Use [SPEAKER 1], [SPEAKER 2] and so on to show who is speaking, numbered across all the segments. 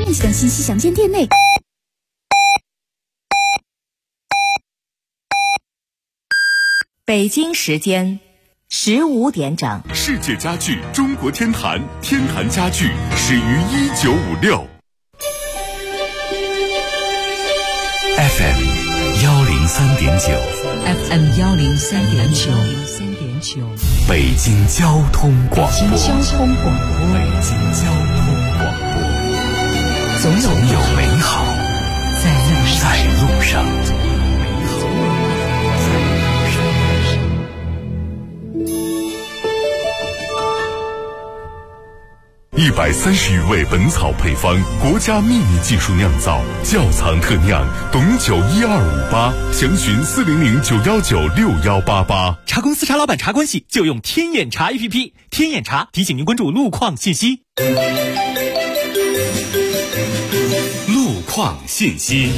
[SPEAKER 1] 面积等信息详见店内。
[SPEAKER 2] 北京时间15点整。
[SPEAKER 3] 世界家具中国天坛，天坛家具始于1956。FM
[SPEAKER 4] 103.9，
[SPEAKER 3] 北京交通广播，总有美好在路上。130余味本草配方，国家秘密技术酿造，窖藏特酿，董酒12588，详询400-919-6188。
[SPEAKER 5] 茶公司茶老板茶关系就用天眼茶 APP， 天眼茶提醒您关注路况信息。
[SPEAKER 3] 路况信息。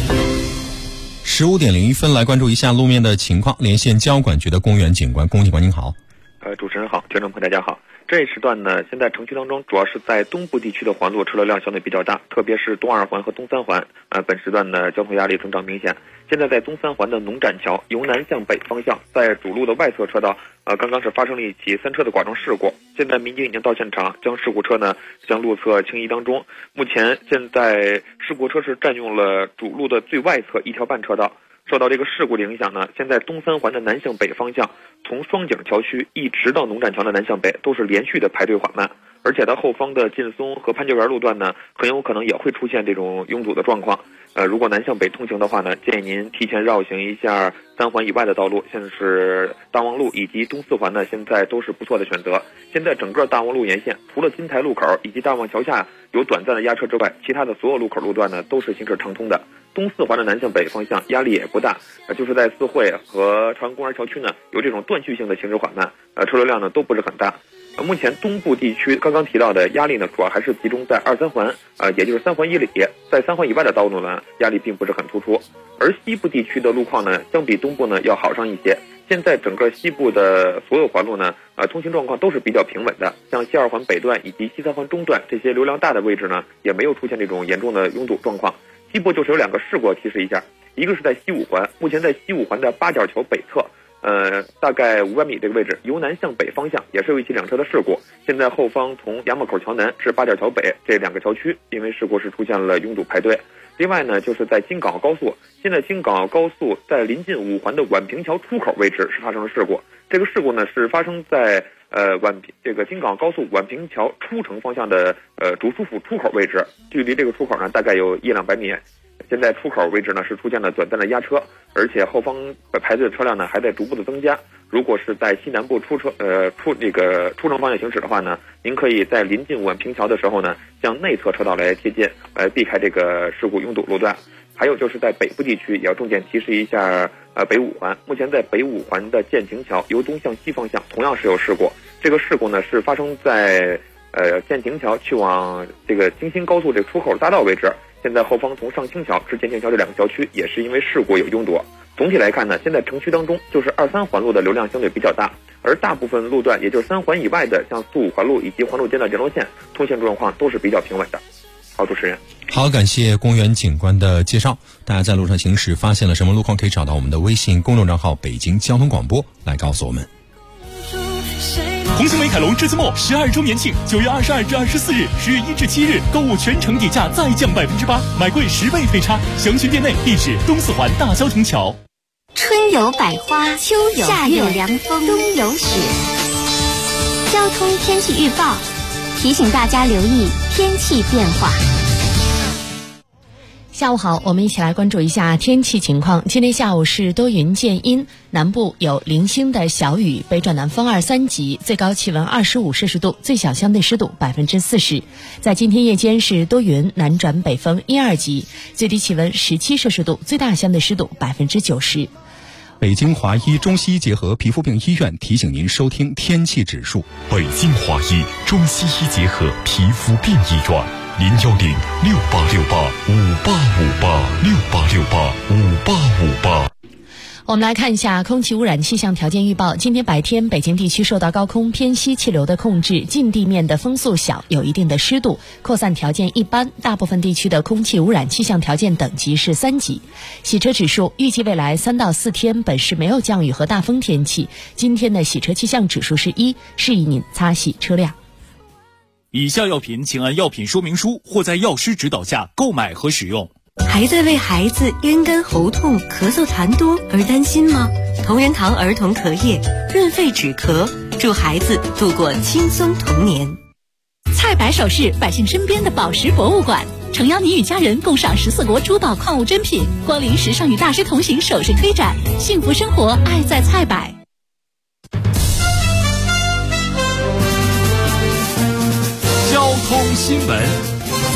[SPEAKER 6] 15点01分，来关注一下路面的情况。连线交管局的公园警官，龚警官您好。
[SPEAKER 7] 主持人好，听众朋友大家好。这一时段呢，现在城区当中主要是在东部地区的环路车流量相对比较大，特别是东二环和东三环。本时段呢，交通压力增长明显。现在在东三环的农展桥由南向北方向，在主路的外侧车道，刚刚是发生了一起3车的剐撞事故。现在民警已经到现场，将事故车呢向路侧清移当中。目前现在事故车是占用了主路的最外侧1条半车道。受到这个事故的影响呢，现在东三环的南向北方向，从双井桥区一直到农展桥的南向北都是连续的排队缓慢，而且它后方的劲松和潘家园路段呢，很有可能也会出现这种拥堵的状况。如果南向北通行的话呢，建议您提前绕行一下3环以外的道路，像是大望路以及东4环呢，现在都是不错的选择。现在整个大望路沿线，除了金台路口以及大望桥下有短暂的压车之外，其他的所有路口路段呢都是行驶畅通的。东4环的南向北方向压力也不大，就是在四惠和朝阳公园桥区呢有这种断续性的行驶缓慢，车流量呢都不是很大。目前东部地区刚刚提到的压力呢，主要还是集中在2、3环，也就是3环以里，在3环以外的道路呢，压力并不是很突出。而西部地区的路况呢，相比东部呢要好上一些。现在整个西部的所有环路呢，通行状况都是比较平稳的，像西2环北段以及西3环中段这些流量大的位置呢，也没有出现这种严重的拥堵状况。西部就是有2个事故提示一下，一个是在西5环，目前在西5环的八角桥北侧。大概500米这个位置，由南向北方向也是有一起2车的事故。现在后方从衙门口桥南至八角桥北这2个桥区，因为事故是出现了拥堵排队。另外呢，就是在京港澳高速，现在京港澳高速在临近5环的宛平桥出口位置是发生了事故。这个事故呢是发生在这个京港澳高速宛平桥出城方向的主书府出口位置，距离这个出口呢大概有100-200米。现在出口位置呢是出现了短暂的压车，而且后方排队的车辆呢还在逐步的增加。如果是在西南部出城方向行驶的话呢，您可以在临近宛平桥的时候呢，向内侧车道来贴近，避开这个事故拥堵路段。还有就是在北部地区也要重点提示一下北5环，目前在北5环的建亭桥由东向西方向同样是有事故，这个事故呢是发生在建亭桥去往这个京新高速这个出口大道位置。现在后方从上清桥至建亭桥这2个桥区也是因为事故有拥堵。总体来看呢，现在城区当中就是2、3环路的流量相对比较大，而大部分路段也就是3环以外的，像4、5环路以及环路间的联络线通行状况都是比较平稳的。好，主持人。
[SPEAKER 6] 好，感谢公园警官的介绍。大家在路上行驶发现了什么路况，可以找到我们的微信公众账号北京交通广播来告诉我们。
[SPEAKER 5] 红星美凯龙至尊末12周年庆，9月22至24日，10月1至7日，购物全程底价再降8%，买贵10倍退差。详询店内，地址东4环大交亭桥。
[SPEAKER 8] 春有百花，秋有夏有凉风，冬有雪。交通天气预报提醒大家留意天气变化。
[SPEAKER 4] 下午好，我们一起来关注一下天气情况。今天下午是多云见阴，南部有零星的小雨，北转南风2、3级，最高气温25摄氏度，最小相对湿度40%。在今天夜间是多云，南转北风1、2级，最低气温17摄氏度，最大相对湿度90%。
[SPEAKER 6] 北京华医中西医结合皮肤病医院提醒您收听天气指数。
[SPEAKER 3] 北京华医中西医结合皮肤病医院，010-6868-5858，6868-5858。
[SPEAKER 4] 我们来看一下空气污染气象条件预报。今天白天，北京地区受到高空偏西气流的控制，近地面的风速小，有一定的湿度，扩散条件一般，大部分地区的空气污染气象条件等级是3级。洗车指数预计未来3到4天本市没有降雨和大风天气，今天的洗车气象指数是1，适宜您擦洗车辆。
[SPEAKER 5] 以下药品请按药品说明书或在药师指导下购买和使用。
[SPEAKER 1] 还在为孩子咽干喉痛、咳嗽痰多而担心吗？同仁堂儿童咳液润肺止咳，助孩子度过轻松童年。
[SPEAKER 9] 菜百首饰，百姓身边的宝石博物馆，诚邀你与家人共赏14国珠宝矿物珍品，光临时尚与大师同行首饰推展，幸福生活爱在菜百。
[SPEAKER 5] 交通新闻。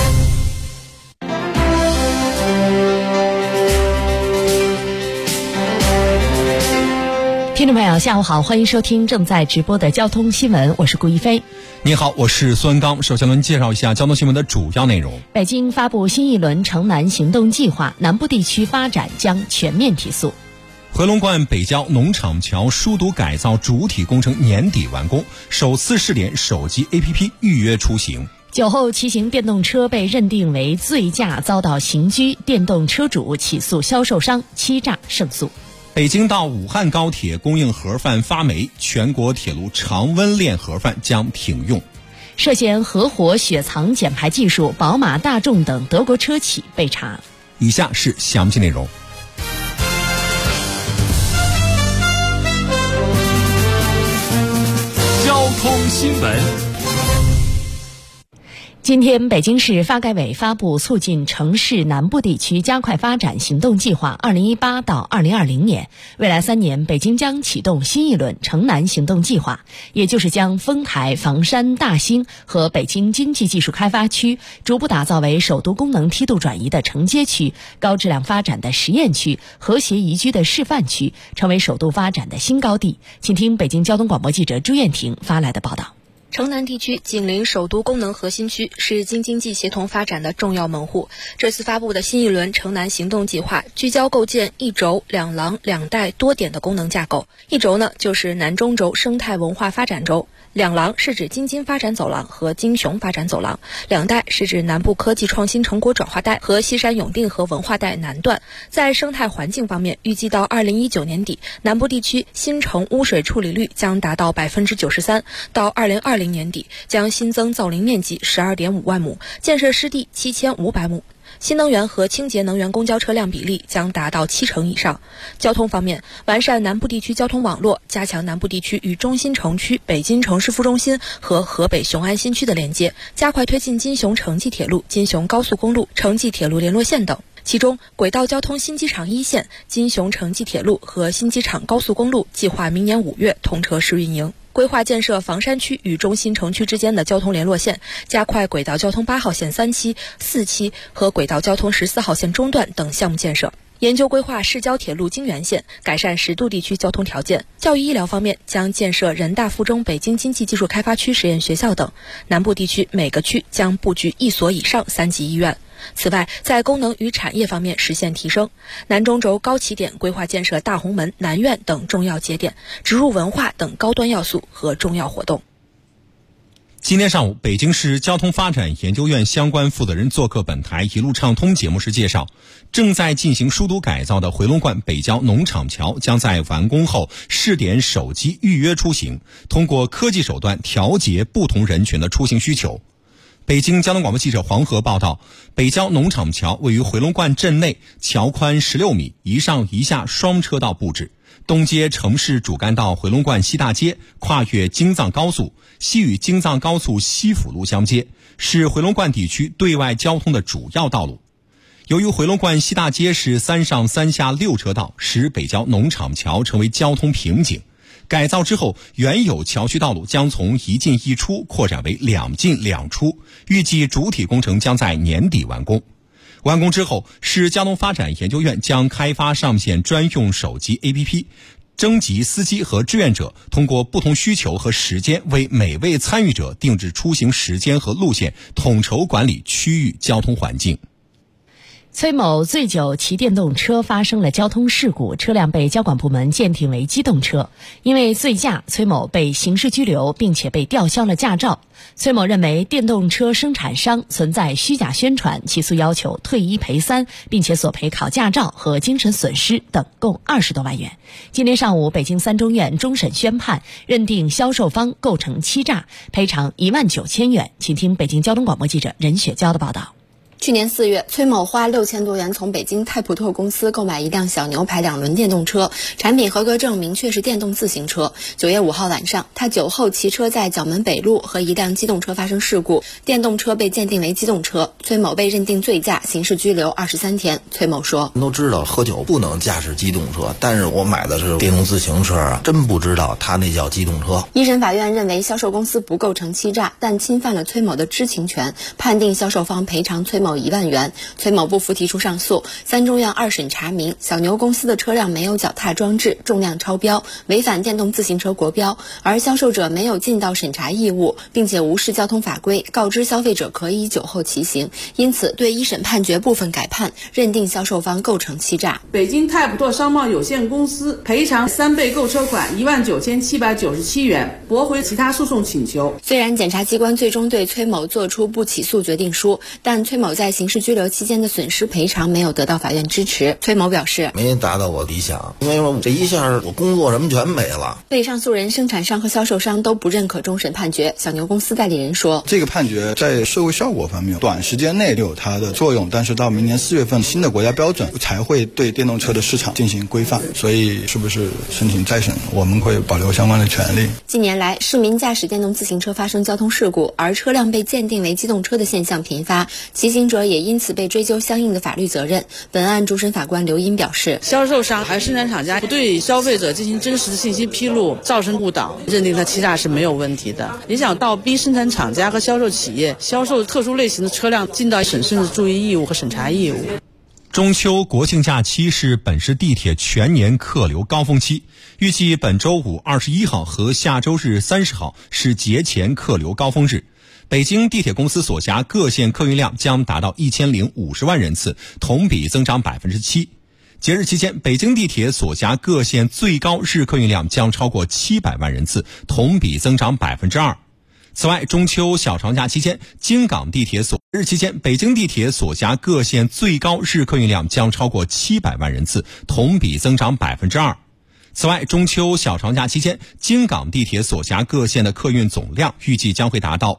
[SPEAKER 4] 听众朋友下午好，欢迎收听正在直播的交通新闻，我是顾一飞。
[SPEAKER 6] 你好，我是孙刚。首先我们介绍一下交通新闻的主要内容。
[SPEAKER 4] 北京发布新一轮城南行动计划，南部地区发展将全面提速。
[SPEAKER 6] 回龙观北郊农场桥疏堵改造主体工程年底完工，首次试点手机 APP 预约出行。
[SPEAKER 4] 酒后骑行电动车被认定为醉驾遭到刑拘，电动车主起诉销售商欺诈胜诉。
[SPEAKER 6] 北京到武汉高铁供应盒饭发霉，全国铁路常温链盒饭将停用。
[SPEAKER 4] 涉嫌合伙雪藏减排技术，宝马、大众等德国车企被查。
[SPEAKER 6] 以下是详细内容。
[SPEAKER 5] 交通新闻。
[SPEAKER 4] 今天，北京市发改委发布促进城市南部地区加快发展行动计划2018到2020年，未来3年，北京将启动新一轮城南行动计划，也就是将丰台、房山、大兴和北京经济技术开发区逐步打造为首都功能梯度转移的承接区、高质量发展的实验区、和谐宜居的示范区，成为首都发展的新高地。请听北京交通广播记者朱艳婷发来的报道。
[SPEAKER 10] 城南地区紧邻首都功能核心区，是京津冀协同发展的重要门户。这次发布的新一轮城南行动计划，聚焦构建一轴两廊两带多点的功能架构。一轴呢，就是南中轴生态文化发展轴；两廊是指京津发展走廊和京雄发展走廊；两带是指南部科技创新成果转化带和西山永定河文化带南段。在生态环境方面，预计到2019年底，南部地区新城污水处理率将达到93%，到2020年底将新增造林面积12.5万亩，建设湿地7500亩。新能源和清洁能源公交车辆比例将达到70%以上。交通方面，完善南部地区交通网络，加强南部地区与中心城区、北京城市副中心和河北雄安新区的连接，加快推进京雄城际铁路、京雄高速公路、城际铁路联络线等。其中，轨道交通新机场1线、京雄城际铁路和新机场高速公路计划明年5月通车试运营。规划建设房山区与中心城区之间的交通联络线，加快轨道交通8号线3期、4期和轨道交通14号线中段等项目建设。研究规划市郊铁路京原线，改善10度地区交通条件。教育医疗方面，将建设人大附中北京经济技术开发区实验学校等。南部地区每个区将布局1所以上3级医院。此外，在功能与产业方面实现提升。南中轴高起点规划建设大红门、南苑等重要节点，植入文化等高端要素和重要活动。
[SPEAKER 6] 今天上午，北京市交通发展研究院相关负责人做客本台一路畅通节目时介绍，正在进行疏堵改造的回龙观北郊农场桥将在完工后试点手机预约出行，通过科技手段调节不同人群的出行需求。北京交通广播记者黄河报道，北郊农场桥位于回龙观镇内，桥宽16米，一上一下双车道布置。东接城市主干道回龙观西大街，跨越京藏高速，西与京藏高速西辅路相接，是回龙观地区对外交通的主要道路。由于回龙观西大街是3上3下6车道，使北郊农场桥成为交通瓶颈。改造之后，原有桥区道路将从1进1出扩展为2进2出，预计主体工程将在年底完工。完工之后，市交通发展研究院将开发上线专用手机 APP， 征集司机和志愿者，通过不同需求和时间，为每位参与者定制出行时间和路线，统筹管理区域交通环境。
[SPEAKER 4] 崔某醉酒骑电动车发生了交通事故，车辆被交管部门鉴定为机动车。因为醉驾，崔某被刑事拘留，并且被吊销了驾照。崔某认为电动车生产商存在虚假宣传，起诉要求退1赔3，并且索赔考驾照和精神损失等共20多万元。今天上午，北京3中院终审宣判，认定销售方构成欺诈，赔偿19000元。请听北京交通广播记者任雪娇的报道。
[SPEAKER 11] 去年4月，崔某花6000多元从北京泰普特公司购买一辆小牛牌2轮电动车，产品合格证明确是电动自行车。9月5号晚上，他酒后骑车在角门北路和一辆机动车发生事故，电动车被鉴定为机动车，崔某被认定醉驾，刑事拘留23天。崔某说：“
[SPEAKER 12] 都知道喝酒不能驾驶机动车，但是我买的是电动自行车啊，真不知道他那叫机动车。”
[SPEAKER 11] 一审法院认为销售公司不构成欺诈，但侵犯了崔某的知情权，判定销售方赔偿崔某1万元。崔某不服提出上诉。3中院2审查明，小牛公司的车辆没有脚踏装置，重量超标，违反电动自行车国标，而销售者没有尽到审查义务，并且无视交通法规，告知消费者可以酒后骑行，因此对一审判决部分改判，认定销售方构成欺诈。
[SPEAKER 13] 北京泰普特商贸有限公司赔偿3倍购车款19797元，驳回其他诉讼请求。
[SPEAKER 11] 虽然检察机关最终对崔某作出不起诉决定书，但崔某在刑事拘留期间的损失赔偿没有得到法院支持。崔某表示，
[SPEAKER 12] 没达到我理想，因为我这一下我工作什么全没了。
[SPEAKER 11] 被上诉人、生产商和销售商都不认可终审判决。小牛公司代理人说，
[SPEAKER 14] 这个判决在社会效果方面短时间内有它的作用，但是到明年4月份新的国家标准才会对电动车的市场进行规范，所以是不是申请再审，我们会保留相关的权利。
[SPEAKER 11] 近年来，市民驾驶电动自行车发生交通事故，而车辆被鉴定为机动车的现象频发，骑行者也因此被追究相应的法律责任。本案主审法官刘英表示，
[SPEAKER 13] 销售商还有生产厂家不对消费者进行真实的信息披露，造成误导，认定他欺诈是没有问题的。也想倒逼生产厂家和销售企业销售特殊类型的车辆尽到审慎的注意义务和审查义务。
[SPEAKER 6] 中秋国庆假期是本市地铁全年客流高峰期，预计本周五21号和下周日30号是节前客流高峰日。北京地铁公司所辖各线客运量将达到1050万人次，同比增长 7%。节日期间，北京地铁所辖各线最高日客运量将超过700万人次，同比增长 2%。此外，中秋小长假期间，京港地铁北京地铁所辖各线最高日客运量将超过700万人次，同比增长 2%。此外，中秋小长假期间，京港地铁所辖各线的客运总量预计将会达到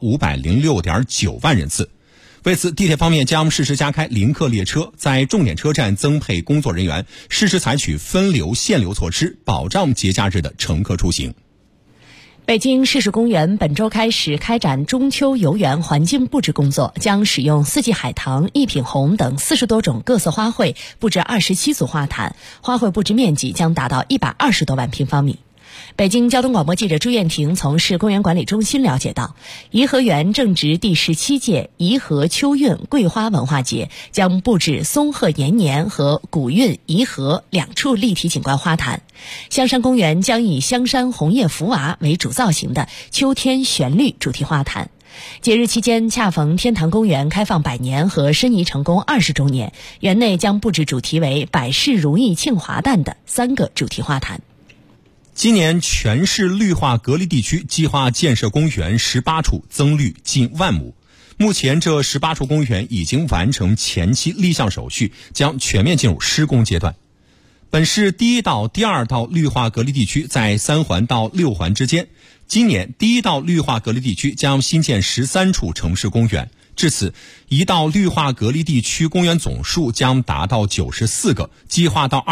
[SPEAKER 6] 506.9万人次。为此，地铁方面将适时加开临客列车，在重点车站增配工作人员，适时采取分流限流措施，保障节假日的乘客出行。
[SPEAKER 4] 北京市史公园本周开始开展中秋游园环境布置工作，将使用四季海棠、一品红等40多种各色花卉布置27组花坛，花卉布置面积将达到120多万平方米。北京交通广播记者朱艳婷从市公园管理中心了解到，颐和园正值第17届颐和秋韵桂花文化节，将布置松鹤延年和古韵颐和2处立体景观花坛。香山公园将以香山红叶福娃为主造型的秋天旋律主题花坛。节日期间恰逢天坛公园开放100年和申遗成功20周年，园内将布置主题为百事如意庆华诞的3个主题花坛。
[SPEAKER 6] 今年全市绿化隔离地区计划建设公园18处，增绿近1万亩。目前这18处公园已经完成前期立项手续，将全面进入施工阶段。本市第1道、第2道绿化隔离地区在3环到6环之间。今年第1道绿化隔离地区将新建13处城市公园，至此1道绿化隔离地区公园总数将达到94个，计划到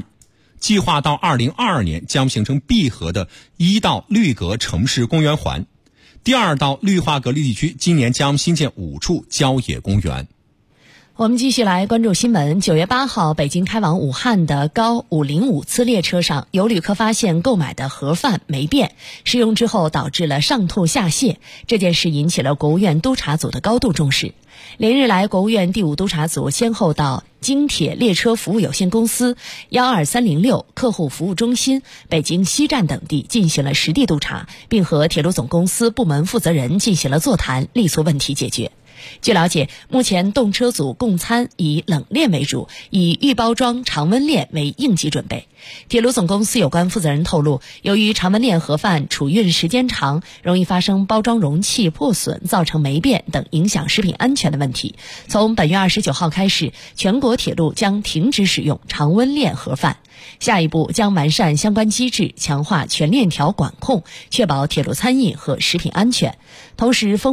[SPEAKER 6] 2022年将形成闭合的1道绿隔城市公园环。第2道绿化隔离地区今年将新建5处郊野公园。
[SPEAKER 4] 我们继续来关注新闻。9月8号，北京开往武汉的高505次列车上，有旅客发现购买的盒饭没变，食用之后导致了上吐下泻。这件事引起了国务院督查组的高度重视。连日来，国务院第5督查组先后到京铁列车服务有限公司、12306客户服务中心、北京西站等地进行了实地督查，并和铁路总公司部门负责人进行了座谈，力促问题解决。 据了解，目前动车组供餐以冷链为主，以预包装常温链为应急准备。铁路总公司有关负责人透露，由于常温链盒饭储运时间长，容易发生包装容器破损、造成霉变等影响食品安全的问题。从本月29号开始，全国铁路将停止使用常温链盒饭。下一步将完善相关机制，强化全链条管控，确保铁路餐饮和食品安全。同时